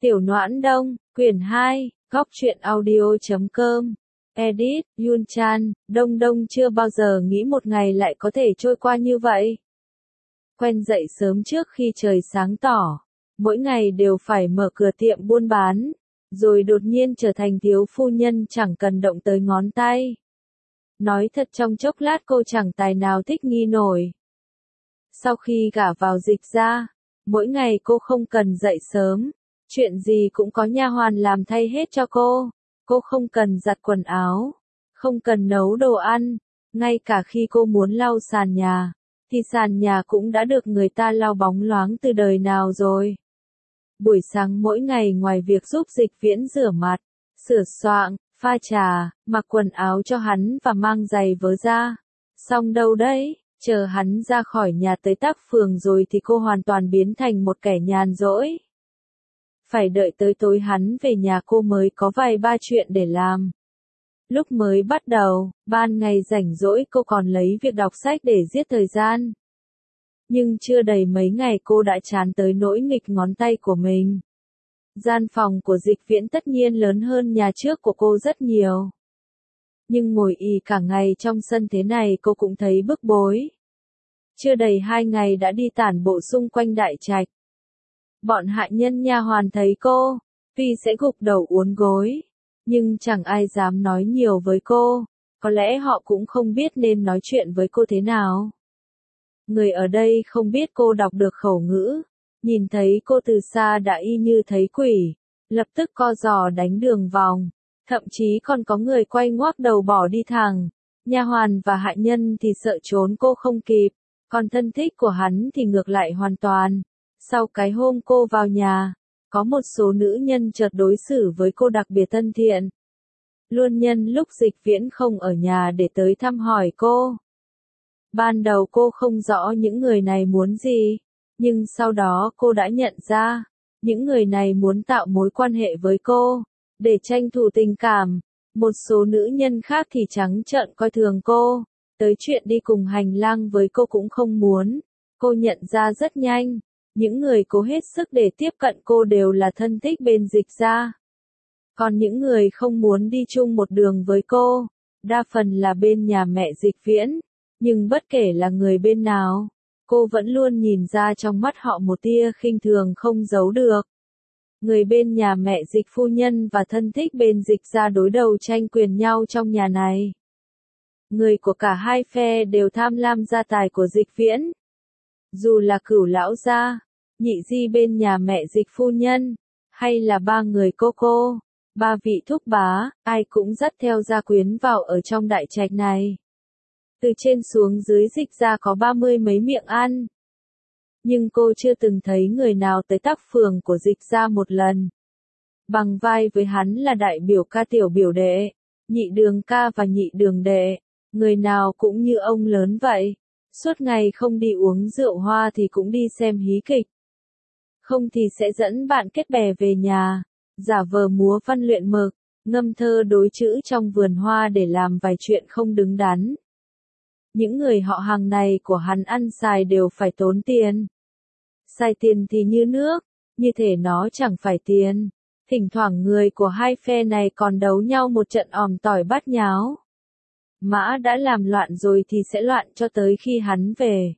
Tiểu Noãn Đông, quyển 2, góc truyện audio.com. Edit, Yun Chan, Đông Đông chưa bao giờ nghĩ một ngày lại có thể trôi qua như vậy. Quen dậy sớm trước khi trời sáng tỏ, mỗi ngày đều phải mở cửa tiệm buôn bán, rồi đột nhiên trở thành thiếu phu nhân chẳng cần động tới ngón tay. Nói thật trong chốc lát cô chẳng tài nào thích nghi nổi. Sau khi gả vào Dịch ra, mỗi ngày cô không cần dậy sớm, chuyện gì cũng có nha hoàn làm thay hết cho cô không cần giặt quần áo, không cần nấu đồ ăn, ngay cả khi cô muốn lau sàn nhà, thì sàn nhà cũng đã được người ta lau bóng loáng từ đời nào rồi. Buổi sáng mỗi ngày ngoài việc giúp Dịch Viễn rửa mặt, sửa soạng, pha trà, mặc quần áo cho hắn và mang giày vớ ra. Xong đâu đấy, chờ hắn ra khỏi nhà tới Tác Phường rồi thì cô hoàn toàn biến thành một kẻ nhàn rỗi. Phải đợi tới tối hắn về nhà cô mới có vài ba chuyện để làm. Lúc mới bắt đầu, ban ngày rảnh rỗi cô còn lấy việc đọc sách để giết thời gian. Nhưng chưa đầy mấy ngày cô đã chán tới nỗi nghịch ngón tay của mình. Gian phòng của Dịch Viễn tất nhiên lớn hơn nhà trước của cô rất nhiều. Nhưng ngồi ì cả ngày trong sân thế này cô cũng thấy bức bối. Chưa đầy 2 ngày đã đi tản bộ xung quanh đại trạch. Bọn hạ nhân nha hoàn thấy cô, vì sẽ gục đầu uốn gối, nhưng chẳng ai dám nói nhiều với cô, có lẽ họ cũng không biết nên nói chuyện với cô thế nào. Người ở đây không biết cô đọc được khẩu ngữ, nhìn thấy cô từ xa đã y như thấy quỷ, lập tức co giò đánh đường vòng, thậm chí còn có người quay ngoác đầu bỏ đi thẳng. Nha hoàn và hạ nhân thì sợ trốn cô không kịp, còn thân thích của hắn thì ngược lại hoàn toàn. Sau cái hôm cô vào nhà, có một số nữ nhân chợt đối xử với cô đặc biệt thân thiện. Luôn nhân lúc Dịch Viễn không ở nhà để tới thăm hỏi cô. Ban đầu cô không rõ những người này muốn gì, nhưng sau đó cô đã nhận ra, những người này muốn tạo mối quan hệ với cô, để tranh thủ tình cảm. Một số nữ nhân khác thì trắng trợn coi thường cô, tới chuyện đi cùng hành lang với cô cũng không muốn. Cô nhận ra rất nhanh. Những người cố hết sức để tiếp cận cô đều là thân thích bên Dịch ra. Còn những người không muốn đi chung một đường với cô, đa phần là bên nhà mẹ Dịch Viễn. Nhưng bất kể là người bên nào, cô vẫn luôn nhìn ra trong mắt họ một tia khinh thường không giấu được. Người bên nhà mẹ Dịch phu nhân và thân thích bên Dịch ra đối đầu tranh quyền nhau trong nhà này. Người của cả hai phe đều tham lam gia tài của Dịch Viễn. Dù là Cửu lão gia, Nhị di bên nhà mẹ Dịch phu nhân, hay là ba người cô, ba vị thúc bá, ai cũng dắt theo gia quyến vào ở trong đại trạch này. Từ trên xuống dưới Dịch ra có 30 mấy miệng ăn. Nhưng cô chưa từng thấy người nào tới Tác Phường của Dịch ra một lần. Bằng vai với hắn là đại biểu ca tiểu biểu đệ, nhị đường ca và nhị đường đệ, người nào cũng như ông lớn vậy. Suốt ngày không đi uống rượu hoa thì cũng đi xem hí kịch. Không thì sẽ dẫn bạn kết bè về nhà, giả vờ múa văn luyện mực, ngâm thơ đối chữ trong vườn hoa để làm vài chuyện không đứng đắn. Những người họ hàng này của hắn ăn xài đều phải tốn tiền. Xài tiền thì như nước, như thể nó chẳng phải tiền. Thỉnh thoảng người của hai phe này còn đấu nhau một trận òm tỏi bát nháo. Mã đã làm loạn rồi thì sẽ loạn cho tới khi hắn về.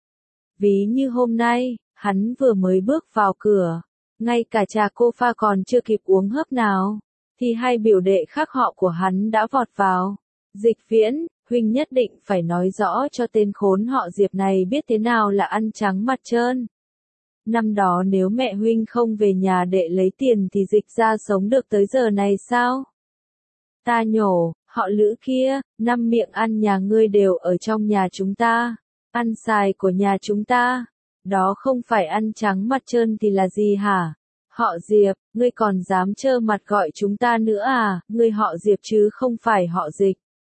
Ví như hôm nay, hắn vừa mới bước vào cửa, ngay cả trà cô pha còn chưa kịp uống hớp nào, thì hai biểu đệ khác họ của hắn đã vọt vào. Dịch Viễn, huynh nhất định phải nói rõ cho tên khốn họ Diệp này biết thế nào là ăn trắng mặt trơn. Năm đó nếu mẹ huynh không về nhà đệ lấy tiền thì Dịch ra sống được tới giờ này sao? Ta nhổ, họ Lữ kia, 5 miệng ăn nhà ngươi đều ở trong nhà chúng ta, ăn xài của nhà chúng ta, đó không phải ăn trắng mặt trơn thì là gì hả? Họ Diệp, ngươi còn dám trơ mặt gọi chúng ta nữa à? Ngươi họ Diệp chứ không phải họ Dịch.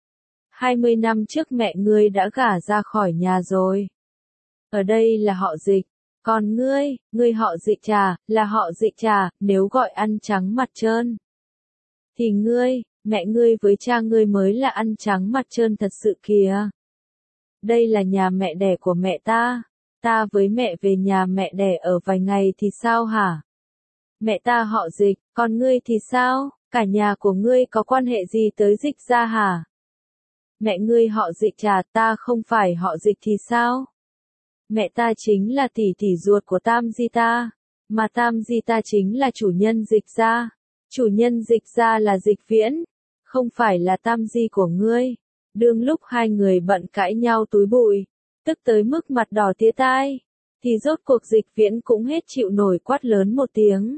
20 năm trước mẹ ngươi đã gả ra khỏi nhà rồi. Ở đây là họ Dịch, còn ngươi họ Dịch trà, là họ Dịch trà, nếu gọi ăn trắng mặt trơn. Thì mẹ ngươi với cha ngươi mới là ăn trắng mặt trơn thật sự kìa. Đây là nhà mẹ đẻ của mẹ ta với mẹ về nhà mẹ đẻ ở vài ngày thì sao hả? Mẹ ta họ Dịch, còn ngươi thì sao? Cả nhà của ngươi có quan hệ gì tới Dịch gia hả? Mẹ ngươi họ Dịch chả, ta không phải họ Dịch thì sao? Mẹ ta chính là tỷ tỷ ruột của Tam Di ta, mà Tam Di ta chính là chủ nhân Dịch gia. Chủ nhân Dịch gia là Dịch Viễn, không phải là Tam Di của ngươi. Đương lúc hai người bận cãi nhau túi bụi, tức tới mức mặt đỏ tía tai, thì rốt cuộc Dịch Viễn cũng hết chịu nổi quát lớn một tiếng.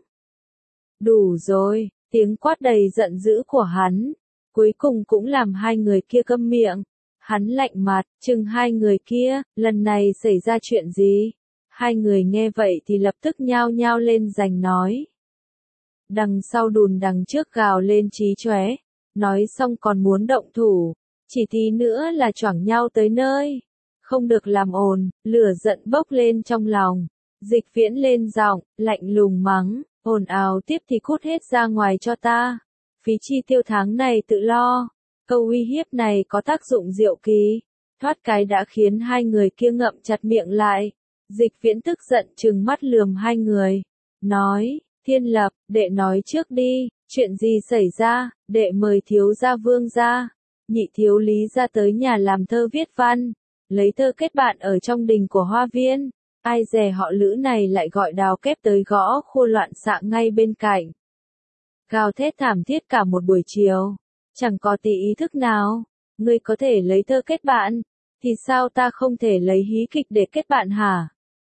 Đủ rồi, tiếng quát đầy giận dữ của hắn, cuối cùng cũng làm hai người kia câm miệng. Hắn lạnh mặt, chừng hai người kia, lần này xảy ra chuyện gì? Hai người nghe vậy thì lập tức nhao nhao lên giành nói. Đằng sau đùn đằng trước gào lên chí chóe, nói xong còn muốn động thủ, chỉ tí nữa là choảng nhau tới nơi. Không được làm ồn, lửa giận bốc lên trong lòng. Dịch Viễn lên giọng, lạnh lùng mắng, ồn ào tiếp thì cút hết ra ngoài cho ta. Phí chi tiêu tháng này tự lo. Câu uy hiếp này có tác dụng diệu kỳ, thoát cái đã khiến hai người kia ngậm chặt miệng lại. Dịch Viễn tức giận trừng mắt lườm hai người, nói, Thiên Lập, đệ nói trước đi, chuyện gì xảy ra, đệ mời thiếu gia Vương gia, nhị thiếu Lý gia tới nhà làm thơ viết văn, lấy thơ kết bạn ở trong đình của Hoa Viên, ai dè họ Lữ này lại gọi đào kép tới gõ khua loạn xạ ngay bên cạnh. Gào thét thảm thiết cả một buổi chiều. Chẳng có tí ý thức nào, ngươi có thể lấy thơ kết bạn, thì sao ta không thể lấy hí kịch để kết bạn hả?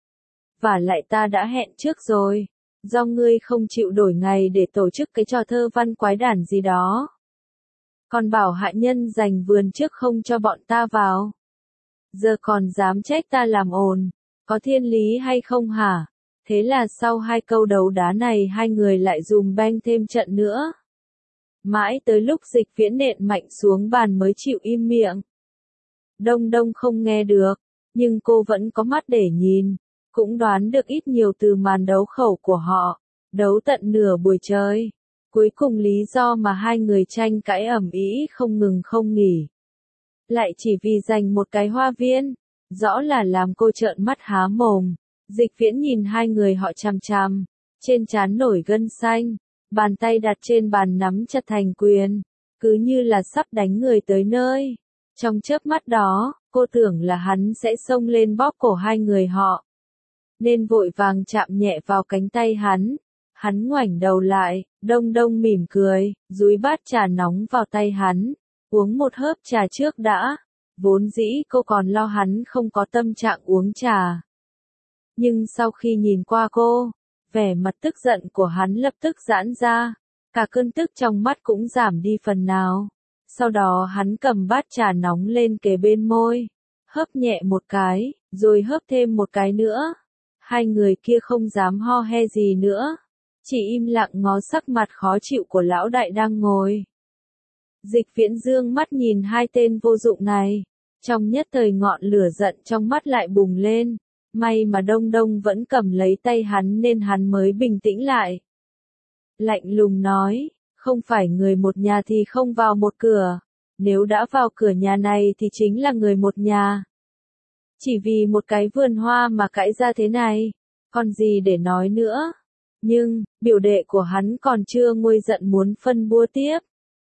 Và lại ta đã hẹn trước rồi, do ngươi không chịu đổi ngày để tổ chức cái trò thơ văn quái đản gì đó. Còn bảo hạ nhân giành vườn trước không cho bọn ta vào. Giờ còn dám trách ta làm ồn, có thiên lý hay không hả? Thế là sau hai câu đấu đá này hai người lại dùm beng thêm trận nữa. Mãi tới lúc Dịch Viễn nện mạnh xuống bàn mới chịu im miệng. Đông Đông không nghe được, nhưng cô vẫn có mắt để nhìn, cũng đoán được ít nhiều từ màn đấu khẩu của họ, đấu tận nửa buổi trời. Cuối cùng lý do mà hai người tranh cãi ầm ĩ không ngừng không nghỉ. Lại chỉ vì giành một cái hoa viên, rõ là làm cô trợn mắt há mồm. Dịch Viễn nhìn hai người họ chằm chằm, trên trán nổi gân xanh. Bàn tay đặt trên bàn nắm chặt thành quyền, cứ như là sắp đánh người tới nơi. Trong chớp mắt đó, cô tưởng là hắn sẽ xông lên bóp cổ hai người họ. Nên vội vàng chạm nhẹ vào cánh tay hắn. Hắn ngoảnh đầu lại, Đông Đông mỉm cười, dúi bát trà nóng vào tay hắn. Uống một hớp trà trước đã. Vốn dĩ cô còn lo hắn không có tâm trạng uống trà. Nhưng sau khi nhìn qua cô, vẻ mặt tức giận của hắn lập tức giãn ra, cả cơn tức trong mắt cũng giảm đi phần nào. Sau đó hắn cầm bát trà nóng lên kề bên môi, hớp nhẹ một cái, rồi hớp thêm một cái nữa. Hai người kia không dám ho he gì nữa, chỉ im lặng ngó sắc mặt khó chịu của lão đại đang ngồi. Dịch Viễn dương mắt nhìn hai tên vô dụng này, trong nhất thời ngọn lửa giận trong mắt lại bùng lên. May mà Đông Đông vẫn cầm lấy tay hắn nên hắn mới bình tĩnh lại. Lạnh lùng nói, không phải người một nhà thì không vào một cửa, nếu đã vào cửa nhà này thì chính là người một nhà. Chỉ vì một cái vườn hoa mà cãi ra thế này, còn gì để nói nữa. Nhưng, biểu đệ của hắn còn chưa nguôi giận muốn phân bua tiếp.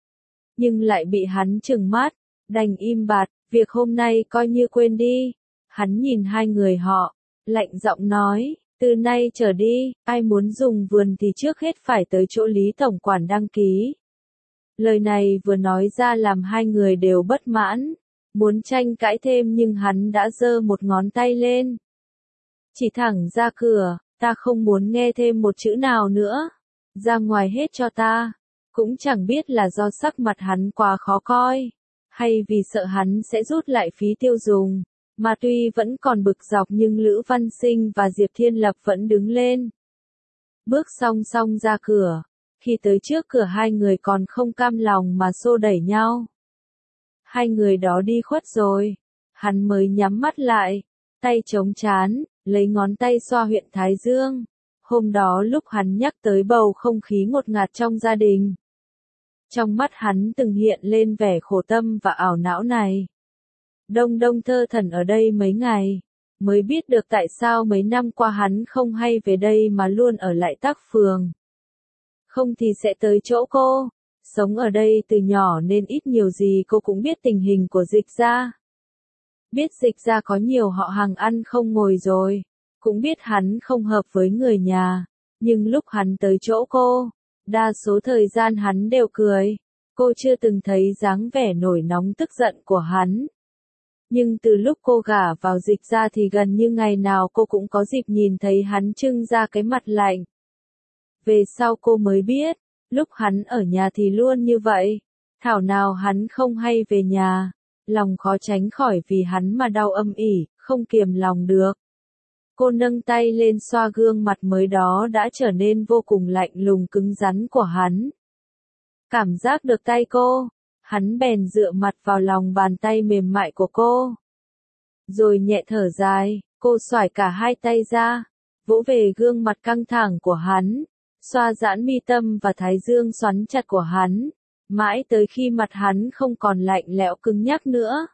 Nhưng lại bị hắn trừng mắt, đành im bặt, việc hôm nay coi như quên đi. Hắn nhìn hai người họ, lạnh giọng nói, từ nay trở đi, ai muốn dùng vườn thì trước hết phải tới chỗ Lý Tổng Quản đăng ký. Lời này vừa nói ra làm hai người đều bất mãn, muốn tranh cãi thêm nhưng hắn đã giơ một ngón tay lên. Chỉ thẳng ra cửa, ta không muốn nghe thêm một chữ nào nữa, ra ngoài hết cho ta. Cũng chẳng biết là do sắc mặt hắn quá khó coi, hay vì sợ hắn sẽ rút lại phí tiêu dùng. Mà tuy vẫn còn bực dọc nhưng Lữ Văn Sinh và Diệp Thiên Lập vẫn đứng lên. Bước song song ra cửa, khi tới trước cửa hai người còn không cam lòng mà xô đẩy nhau. Hai người đó đi khuất rồi, hắn mới nhắm mắt lại, tay chống trán, lấy ngón tay xoa huyện Thái Dương. Hôm đó lúc hắn nhắc tới bầu không khí ngột ngạt trong gia đình, trong mắt hắn từng hiện lên vẻ khổ tâm và ảo não này. Đông Đông thơ thẩn ở đây mấy ngày, mới biết được tại sao mấy năm qua hắn không hay về đây mà luôn ở lại Tác Phường. không thì sẽ tới chỗ cô. Sống ở đây từ nhỏ nên ít nhiều gì cô cũng biết tình hình của Dịch gia. Biết Dịch gia có nhiều họ hàng ăn không ngồi rồi, cũng biết hắn không hợp với người nhà, nhưng lúc hắn tới chỗ cô, đa số thời gian hắn đều cười. Cô chưa từng thấy dáng vẻ nổi nóng tức giận của hắn. Nhưng từ lúc cô gả vào Dịch gia thì gần như ngày nào cô cũng có dịp nhìn thấy hắn trưng ra cái mặt lạnh. Về sau cô mới biết, lúc hắn ở nhà thì luôn như vậy, thảo nào hắn không hay về nhà, lòng khó tránh khỏi vì hắn mà đau âm ỉ, không kiềm lòng được. Cô nâng tay lên xoa gương mặt mới đó đã trở nên vô cùng lạnh lùng cứng rắn của hắn. Cảm giác được tay cô, hắn bèn dựa mặt vào lòng bàn tay mềm mại của cô. Rồi nhẹ thở dài, cô xoải cả hai tay ra, vỗ về gương mặt căng thẳng của hắn, xoa giãn mi tâm và thái dương xoắn chặt của hắn, mãi tới khi mặt hắn không còn lạnh lẽo cứng nhắc nữa.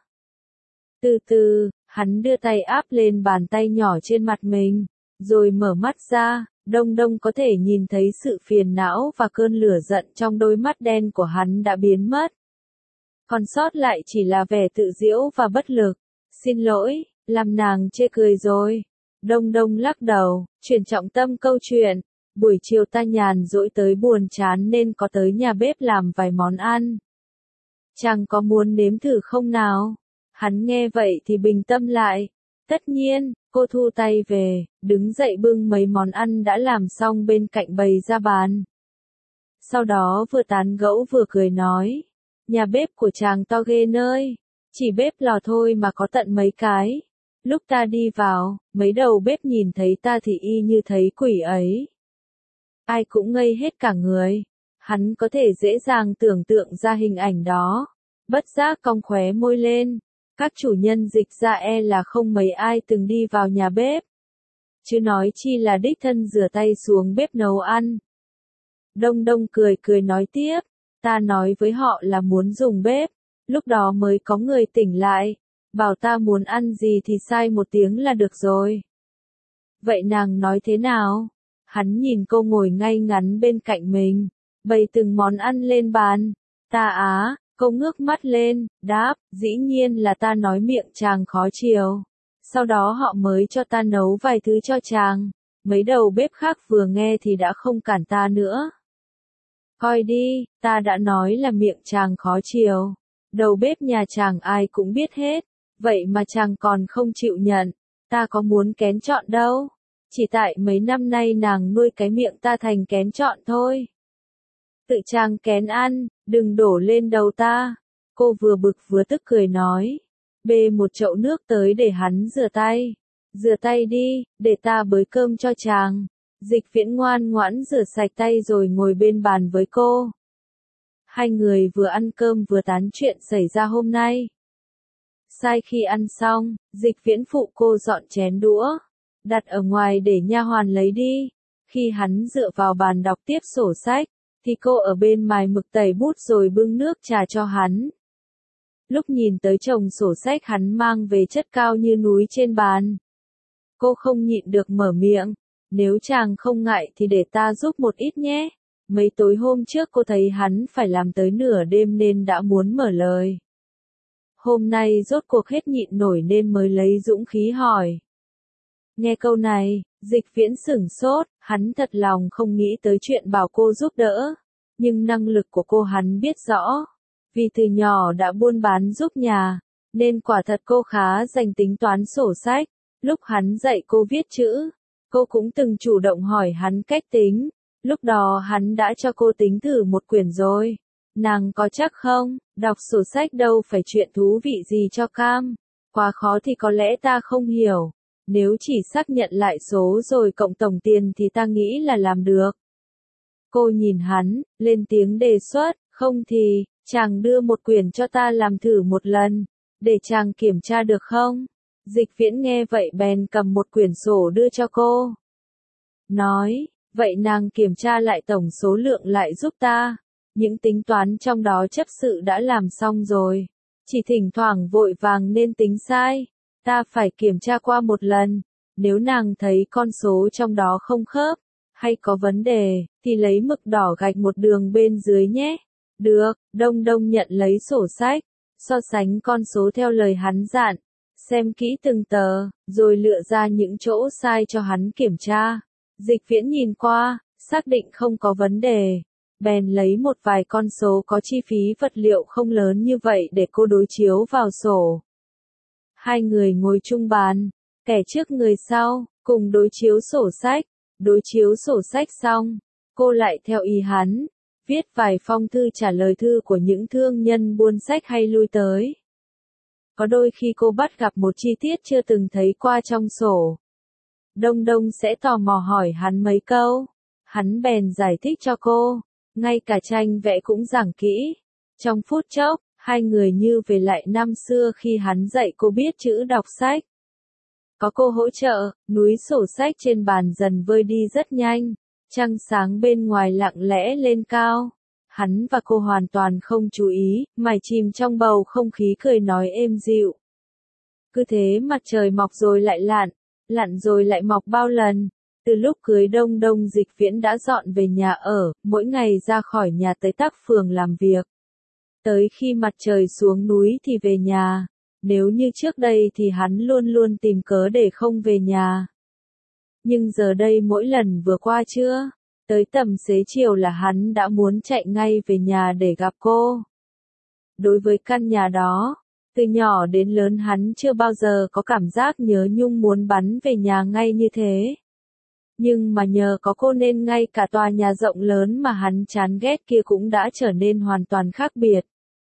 Từ từ, hắn đưa tay áp lên bàn tay nhỏ trên mặt mình, rồi mở mắt ra, Đông Đông có thể nhìn thấy sự phiền não và cơn lửa giận trong đôi mắt đen của hắn đã biến mất. Còn sót lại chỉ là vẻ tự giễu và bất lực. Xin lỗi, làm nàng chê cười rồi. Đông Đông lắc đầu, chuyển trọng tâm câu chuyện. Buổi chiều ta nhàn rỗi tới buồn chán nên có tới nhà bếp làm vài món ăn. Chàng có muốn nếm thử không nào? Hắn nghe vậy thì bình tâm lại. Tất nhiên, cô thu tay về, đứng dậy bưng mấy món ăn đã làm xong bên cạnh bày ra bàn. Sau đó vừa tán gẫu vừa cười nói, nhà bếp của chàng to ghê nơi, chỉ bếp lò thôi mà có tận mấy cái. Lúc ta đi vào, mấy đầu bếp nhìn thấy ta thì y như thấy quỷ ấy. Ai cũng ngây hết cả người, hắn có thể dễ dàng tưởng tượng ra hình ảnh đó, bất giác cong khóe môi lên. Các chủ nhân Dịch gia e là không mấy ai từng đi vào nhà bếp, chứ nói chi là đích thân rửa tay xuống bếp nấu ăn. Đông Đông cười cười nói tiếp, ta nói với họ là muốn dùng bếp, lúc đó mới có người tỉnh lại, bảo ta muốn ăn gì thì sai một tiếng là được rồi. Vậy nàng nói thế nào? Hắn nhìn cô ngồi ngay ngắn bên cạnh mình, bày từng món ăn lên bàn. Cô ngước mắt lên, đáp, dĩ nhiên là ta nói miệng chàng khó chiều. Sau đó họ mới cho ta nấu vài thứ cho chàng. Mấy đầu bếp khác vừa nghe thì đã không cản ta nữa. Coi đi, ta đã nói là miệng chàng khó chiều. Đầu bếp nhà chàng ai cũng biết hết. Vậy mà chàng còn không chịu nhận. Ta có muốn kén chọn đâu. Chỉ tại mấy năm nay nàng nuôi cái miệng ta thành kén chọn thôi. Tự chàng kén ăn, đừng đổ lên đầu ta. Cô vừa bực vừa tức cười nói. Bê một chậu nước tới để hắn rửa tay. Rửa tay đi, để ta bới cơm cho chàng. Dịch Viễn ngoan ngoãn rửa sạch tay rồi ngồi bên bàn với cô. Hai người vừa ăn cơm vừa tán chuyện xảy ra hôm nay. Sai khi ăn xong, Dịch Viễn phụ cô dọn chén đũa, đặt ở ngoài để nha hoàn lấy đi. Khi hắn dựa vào bàn đọc tiếp sổ sách, thì cô ở bên mài mực tẩy bút rồi bưng nước trà cho hắn. Lúc nhìn tới chồng sổ sách hắn mang về chất cao như núi trên bàn, cô không nhịn được mở miệng, nếu chàng không ngại thì để ta giúp một ít nhé. Mấy tối hôm trước cô thấy hắn phải làm tới nửa đêm nên đã muốn mở lời. Hôm nay rốt cuộc hết nhịn nổi nên mới lấy dũng khí hỏi. Nghe câu này, Dịch Viễn sửng sốt, hắn thật lòng không nghĩ tới chuyện bảo cô giúp đỡ. Nhưng năng lực của cô hắn biết rõ. Vì từ nhỏ đã buôn bán giúp nhà, nên quả thật cô khá dành tính toán sổ sách. Lúc hắn dạy cô viết chữ, cô cũng từng chủ động hỏi hắn cách tính. Lúc đó hắn đã cho cô tính thử một quyển rồi. Nàng có chắc không? Đọc sổ sách đâu phải chuyện thú vị gì cho cam. Quá khó thì có lẽ ta không hiểu. Nếu chỉ xác nhận lại số rồi cộng tổng tiền thì ta nghĩ là làm được. Cô nhìn hắn, lên tiếng đề xuất, không thì, chàng đưa một quyển cho ta làm thử một lần, để chàng kiểm tra được không? Dịch Viễn nghe vậy bèn cầm một quyển sổ đưa cho cô. Nói, vậy nàng kiểm tra lại tổng số lượng lại giúp ta. Những tính toán trong đó chấp sự đã làm xong rồi. Chỉ thỉnh thoảng vội vàng nên tính sai. Ta phải kiểm tra qua một lần. Nếu nàng thấy con số trong đó không khớp, hay có vấn đề, thì lấy mực đỏ gạch một đường bên dưới nhé. Được, Đông Đông nhận lấy sổ sách, so sánh con số theo lời hắn dặn, xem kỹ từng tờ, rồi lựa ra những chỗ sai cho hắn kiểm tra. Dịch Viễn nhìn qua, xác định không có vấn đề, bèn lấy một vài con số có chi phí vật liệu không lớn như vậy để cô đối chiếu vào sổ. Hai người ngồi chung bàn, kẻ trước người sau, cùng đối chiếu sổ sách. Đối chiếu sổ sách xong, cô lại theo ý hắn, viết vài phong thư trả lời thư của những thương nhân buôn sách hay lui tới. Có đôi khi cô bắt gặp một chi tiết chưa từng thấy qua trong sổ. Đông Đông sẽ tò mò hỏi hắn mấy câu, hắn bèn giải thích cho cô, ngay cả tranh vẽ cũng giảng kỹ. Trong phút chốc, hai người như về lại năm xưa khi hắn dạy cô biết chữ đọc sách. Có cô hỗ trợ, núi sổ sách trên bàn dần vơi đi rất nhanh, trăng sáng bên ngoài lặng lẽ lên cao. Hắn và cô hoàn toàn không chú ý, mải chìm trong bầu không khí cười nói êm dịu. Cứ thế mặt trời mọc rồi lại lặn, lặn rồi lại mọc bao lần. Từ lúc cưới Đông Đông Dịch Viễn đã dọn về nhà ở, mỗi ngày ra khỏi nhà tới Tắc Phường làm việc. Tới khi mặt trời xuống núi thì về nhà. Nếu như trước đây thì hắn luôn luôn tìm cớ để không về nhà. Nhưng giờ đây mỗi lần vừa qua trưa, tới tầm xế chiều là hắn đã muốn chạy ngay về nhà để gặp cô. Đối với căn nhà đó, từ nhỏ đến lớn hắn chưa bao giờ có cảm giác nhớ nhung muốn bắn về nhà ngay như thế. Nhưng mà nhờ có cô nên ngay cả tòa nhà rộng lớn mà hắn chán ghét kia cũng đã trở nên hoàn toàn khác biệt.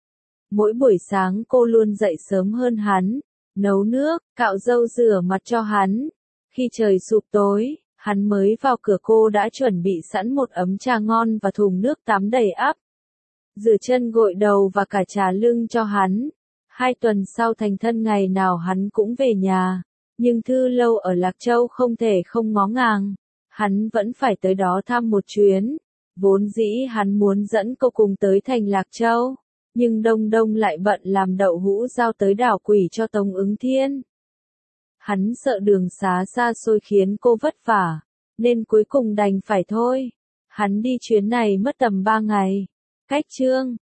Mỗi buổi sáng cô luôn dậy sớm hơn hắn, nấu nước, cạo râu rửa mặt cho hắn. Khi trời sụp tối, hắn mới vào cửa cô đã chuẩn bị sẵn một ấm trà ngon và thùng nước tắm đầy ắp. Rửa chân gội đầu và cả trà lưng cho hắn. 2 tuần sau thành thân ngày nào hắn cũng về nhà, nhưng Thư Lâu ở Lạc Châu không thể không ngó ngàng. Hắn vẫn phải tới đó thăm một chuyến. Vốn dĩ hắn muốn dẫn cô cùng tới thành Lạc Châu. Nhưng Đông Đông lại bận làm đậu hũ giao tới đảo Quỷ cho Tống Ứng Thiên. Hắn sợ đường xá xa xôi khiến cô vất vả, nên cuối cùng đành phải thôi. Hắn đi chuyến này mất tầm 3 ngày. Cách chương